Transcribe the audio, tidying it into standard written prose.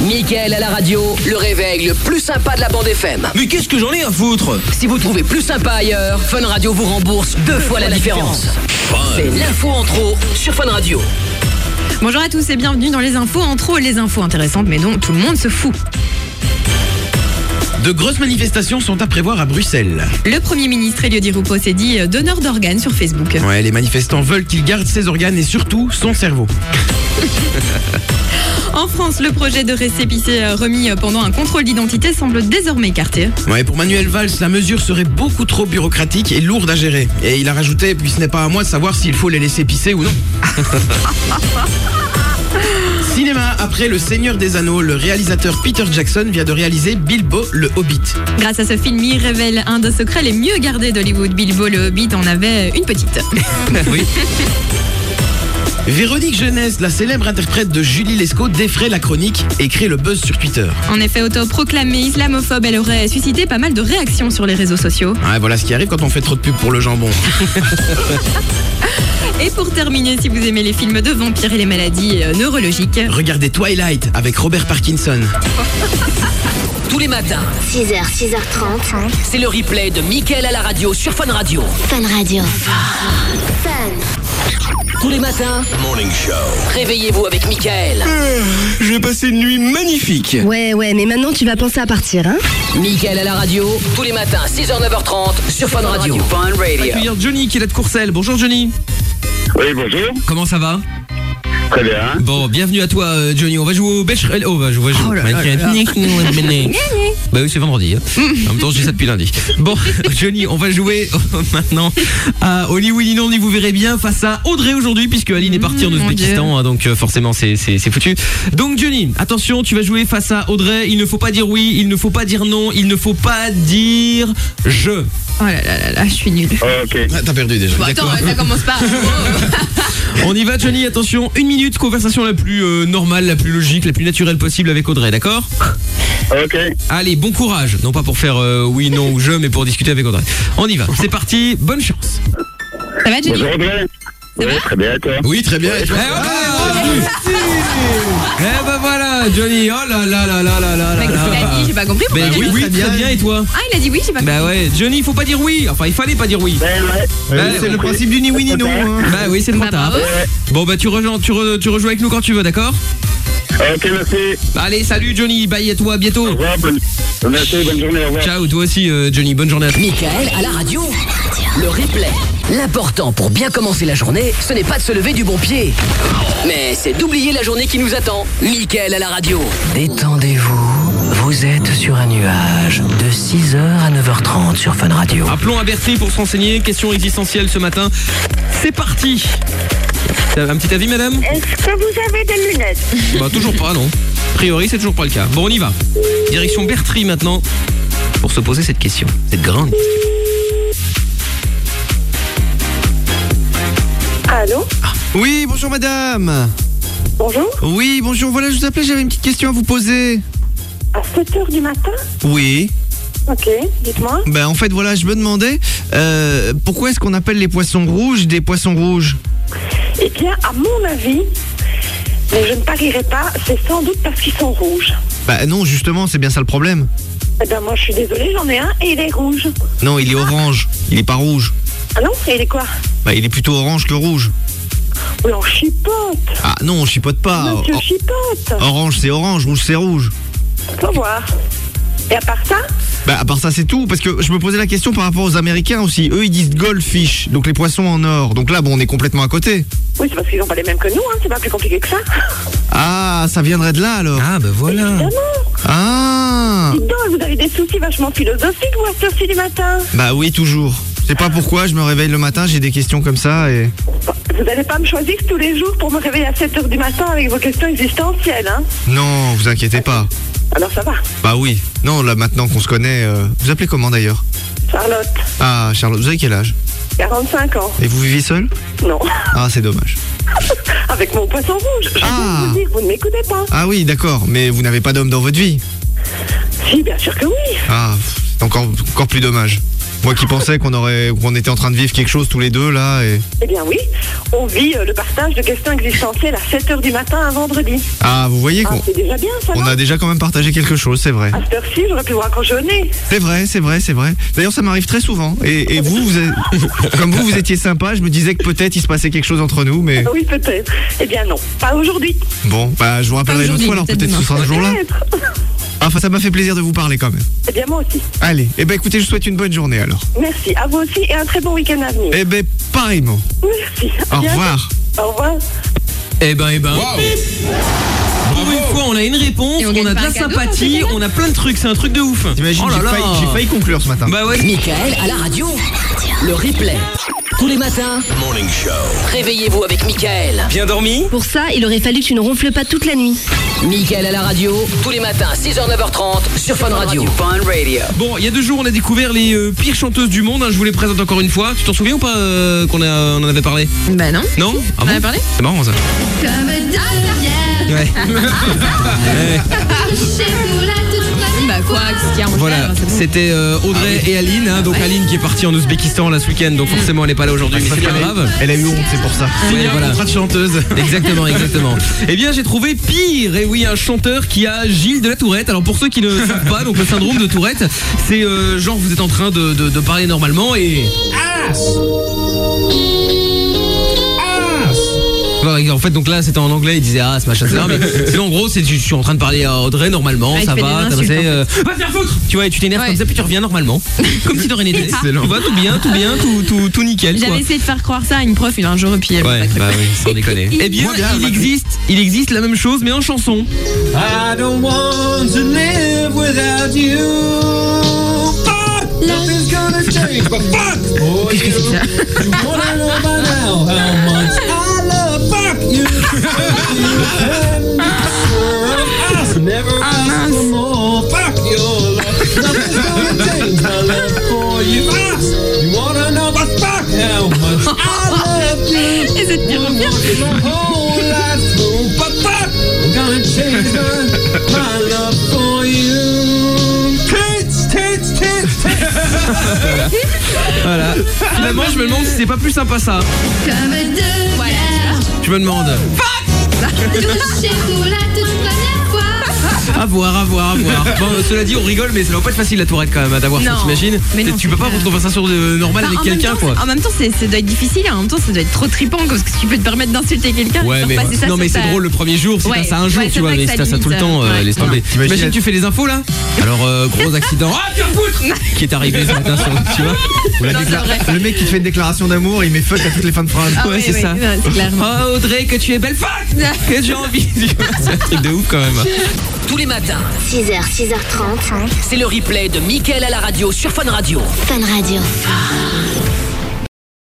Mickaël à la radio, le réveil le plus sympa de la bande FM. Mais qu'est-ce que j'en ai à foutre? Si vous trouvez plus sympa ailleurs, Fun Radio vous rembourse 2 fois la différence. C'est l'info en trop sur Fun Radio. Bonjour à tous et bienvenue dans les infos en trop, les infos intéressantes mais dont tout le monde se fout. De grosses manifestations sont à prévoir à Bruxelles. Le Premier ministre Elio Di Rupo s'est dit donneur d'organes sur Facebook. Ouais, les manifestants veulent qu'il garde ses organes et surtout son cerveau. En France, le projet de récépissé remis pendant un contrôle d'identité semble désormais écarté. Ouais, pour Manuel Valls, la mesure serait beaucoup trop bureaucratique et lourde à gérer. Et il a rajouté, puis ce n'est pas à moi de savoir s'il faut les laisser pisser ou non. Cinéma, après Le Seigneur des Anneaux, le réalisateur Peter Jackson vient de réaliser Bilbo le Hobbit. Grâce à ce film, il révèle un des secrets les mieux gardés d'Hollywood. Bilbo le Hobbit en avait une petite. Oui. Véronique Jeunesse, la célèbre interprète de Julie Lescaut, défraie la chronique et crée le buzz sur Twitter. En effet, autoproclamée islamophobe, elle aurait suscité pas mal de réactions sur les réseaux sociaux. Ouais, voilà ce qui arrive quand on fait trop de pub pour le jambon. Et pour terminer, si vous aimez les films de vampires et les maladies neurologiques, regardez Twilight avec Robert Parkinson. Tous les matins, 6h, 6h30. c'est le replay de Mickaël à la radio sur Fun Radio. Fun Radio. Fun. Tous les matins, Morning Show. réveillez-vous avec Mickaël. J'ai passé une nuit magnifique. Ouais, mais maintenant tu vas penser à partir, hein? Mickaël à la radio, tous les matins, 6h, 9h30 sur Fun Radio. Fun Radio. Accueillir Johnny qui est là de Courcelles. Bonjour Johnny. Oui, bonjour. Comment ça va? Très bien. Bon, bienvenue à toi Johnny. On va jouer au Becherel. Oh, on va jouer. Oh là là là. Bah oui, c'est vendredi. Hein. En même temps, je dis ça depuis lundi. Bon, Johnny, on va jouer maintenant à Oli Willy Non, vous verrez bien face à Audrey aujourd'hui, puisque Aline est partie en Ouzbékistan, hein, donc forcément c'est foutu. Donc Johnny, attention, tu vas jouer face à Audrey. Il ne faut pas dire oui, il ne faut pas dire non, il ne faut pas dire je. Oh là là là là, je suis nulle. Ok. Ah, t'as perdu déjà. Bon, attends, D'accord. ça commence pas. On y va Johnny, attention, 1 minute, conversation la plus normale, la plus logique, la plus naturelle possible avec Audrey, d'accord? Ok. Allez, bon courage, non pas pour faire oui, non ou je, mais pour discuter avec Audrey. On y va, c'est parti, bonne chance. Ça va, Jenny? Bonjour Audrey. Oui, très bien, et toi? Oui, très bien. Eh ben voilà, Johnny, oh là là là là là là Bah, qu'est-ce qu'il a dit? J'ai pas compris. Pourquoi Ben il a dit oui, non? très bien, et toi? Ah, il a dit oui, j'ai pas compris. Bah ouais, Johnny, il faut pas dire oui. Enfin, il fallait pas dire oui. Ben ouais. Bah, c'est le principe du ni oui ni non. Hein. Bah oui, c'est le Bah, retard. bravo. Bon bah tu rejoues avec nous quand tu veux, d'accord? Ok, merci. Allez, salut Johnny, bye à toi, à bientôt. Au revoir. Merci, bonne journée, au revoir. Ciao, toi aussi Johnny, bonne journée à toi. Mickaël à la radio, le replay. L'important pour bien commencer la journée, ce n'est pas de se lever du bon pied, mais c'est d'oublier la journée qui nous attend. Mickaël à la radio. Détendez-vous, vous êtes sur un nuage de 6h à 9h30 sur Fun Radio. Appelons à Berthier pour se renseigner, question existentielle ce matin. C'est parti. Un petit avis madame? Est-ce que vous avez des lunettes? Bah toujours pas, non. A priori c'est toujours pas le cas. Bon, on y va. Direction Berthier maintenant pour se poser cette question, cette grande question. Allô? Oui, bonjour madame. Bonjour? Oui, bonjour, voilà, je vous appelais, j'avais une petite question à vous poser. À 7h du matin? Oui. Ok, dites-moi. Ben en fait, voilà, je me demandais pourquoi est-ce qu'on appelle les poissons rouges des poissons rouges? Eh bien, à mon avis, mais je ne parierai pas, c'est sans doute parce qu'ils sont rouges. Bah non, justement, c'est bien ça le problème. Eh bien, moi, je suis désolée, j'en ai un et il est rouge. Non, il est orange, il est pas rouge. Ah non? Et il est quoi? Bah il est plutôt orange que rouge. Oui, on chipote. Ah non, on chipote pas. Monsieur chipote. Orange c'est orange, rouge c'est rouge. Faut voir. Et à part ça? Bah à part ça c'est tout, parce que je me posais la question par rapport aux Américains aussi. Eux ils disent goldfish, donc les poissons en or. Donc là bon, on est complètement à côté. Oui, c'est parce qu'ils n'ont pas les mêmes que nous, hein. C'est pas plus compliqué que ça. Ah, ça viendrait de là alors. Ah bah voilà. Évidemment. Ah. Dis donc, vous avez des soucis vachement philosophiques, vous, à cette heure-ci du matin. Bah oui, toujours. Je sais pas pourquoi, je me réveille le matin, j'ai des questions comme ça et... Vous n'allez pas me choisir tous les jours pour me réveiller à 7h du matin avec vos questions existentielles, hein? Non, vous inquiétez pas. Alors ça va. Bah oui. Non, là maintenant qu'on se connaît... Vous appelez comment d'ailleurs? Charlotte, Ah, Charlotte, vous avez quel âge? 45 ans. Et vous vivez seul? Non. Ah, c'est dommage. Avec mon poisson rouge. Je viens de vous dire, vous ne m'écoutez pas. Ah oui, d'accord, mais vous n'avez pas d'homme dans votre vie? Si, bien sûr que oui. Ah, c'est encore plus dommage. Moi qui pensais qu'on était en train de vivre quelque chose tous les deux là et... Eh bien oui, on vit le partage de questions existentielles à 7h du matin un vendredi. Ah, vous voyez qu'on C'est déjà bien ça, on non? a déjà quand même partagé quelque chose, c'est vrai. À cette heure-ci, j'aurais pu vous raccrocher au nez. C'est vrai. D'ailleurs, ça m'arrive très souvent. Et vous êtes, comme vous êtes sympa, je me disais que peut-être il se passait quelque chose entre nous, mais... Oui, peut-être. Eh bien non, pas aujourd'hui. Bon, bah je vous rappellerai une autre fois, alors peut-être ce sera ce jour-là. Peut-être. Enfin, ça m'a fait plaisir de vous parler quand même. Eh bien moi aussi. Allez, écoutez, je vous souhaite une bonne journée alors. Merci, à vous aussi et un très bon week-end à venir. Pareillement. Merci. À Au bientôt. revoir. Au revoir. Pour une fois, on a une réponse, Et on on gagne a de pas la un cadeau sympathie, quand c'est on a plein de trucs, c'est un truc de ouf. T'imagines, Oh là là. j'ai failli conclure ce matin. Bah ouais. Michael à la radio. Le replay. Tous les matins. Morning Show. Réveillez-vous avec Michael. Bien dormi? Pour ça, il aurait fallu que tu ne ronfles pas toute la nuit. Michael à la radio. Tous les matins, 6h, 9h30 sur Fun Radio. Fun Radio. Bon, il y a 2 jours, on a découvert les pires chanteuses du monde. Je vous les présente encore une fois. Tu t'en souviens ou pas qu'on on en avait parlé? Bah non. Non? Ah On en bon a parlé? C'est marrant ça. Ouais. Bah quoi, qu'est-ce qu'il y a en Voilà, faire, c'est bon. c'était Audrey et Aline, hein, donc Aline qui est partie en Ouzbékistan là ce week-end, donc forcément elle n'est pas là aujourd'hui, mais c'est pas grave. Elle a eu honte, c'est pour ça. Ouais, voilà. Contrat de chanteuse. Exactement. Eh bien, j'ai trouvé pire. Et oui, un chanteur qui a Gilles de la Tourette. Alors pour ceux qui ne savent pas, donc le syndrome de Tourette, c'est genre vous êtes en train de parler normalement et en fait, donc là, c'était en anglais, il disait ce machin, etc. Mais sinon, en gros, c'est je suis en train de parler à Audrey normalement, Ah, il ça fait va, des t'as insultes, passé, va te faire foutre. Tu vois, et tu t'énerves Ouais. comme ça, puis tu reviens normalement, comme si de rien n'était. Excellent. Tu vois, tout bien, tout nickel. Quoi. J'avais essayé de faire croire ça à une prof, il a un jour, et puis elle m'a Ouais, pas cru. bah oui, sans déconner. Eh bien, Moi, bien, il existe la même chose, mais en chanson. I don't want to live without you. Fuck, nothing's gonna change, but fuck for you. You wanna know by now how much I love fuck you. Never ask for more. Fuck your love. Nothing's gonna change my love for you. You wanna know but fuck how much I love you. Et c'est de pire en pire. My whole life through, but fuck, I'm gonna change my love for you. Tits. Voilà. Finalement, je me demande si c'est pas plus sympa ça. Voilà. Je me demande. À voir. Bon, cela dit, on rigole, mais ça doit pas être facile la Tourette quand même à d'avoir ça, Non. t'imagines? Mais non, Tu peux c'est pas avoir une conversation normale Bah, avec en même quelqu'un temps, quoi. En même temps, ça doit être difficile, en même temps, ça doit être trop trippant parce que tu peux te permettre d'insulter quelqu'un. Ouais, et mais faire passer ça non, mais sur c'est ta- drôle le premier jour, si Ouais, t'as ça un jour, ouais, tu c'est vois, vrai mais que si ça t'as ça tout le limite, temps, ouais. laisse tomber. T'imagines, tu fais les infos là? Alors, gros accident. Ah, tiens, foutre qui est arrivé ce matin, tu vois? Non, c'est vrai. Le mec qui te fait une déclaration d'amour, il met fuck à toutes les fins de phrase. Ah Ouais, oui, c'est oui, ça. ouais, c'est clair. Oh, Audrey, que tu es belle, fuck que j'ai envie. C'est un truc de ouf quand même. Tous les matins, 6h, 6h30. c'est le replay de Michael à la radio sur Fun Radio. Fun Radio.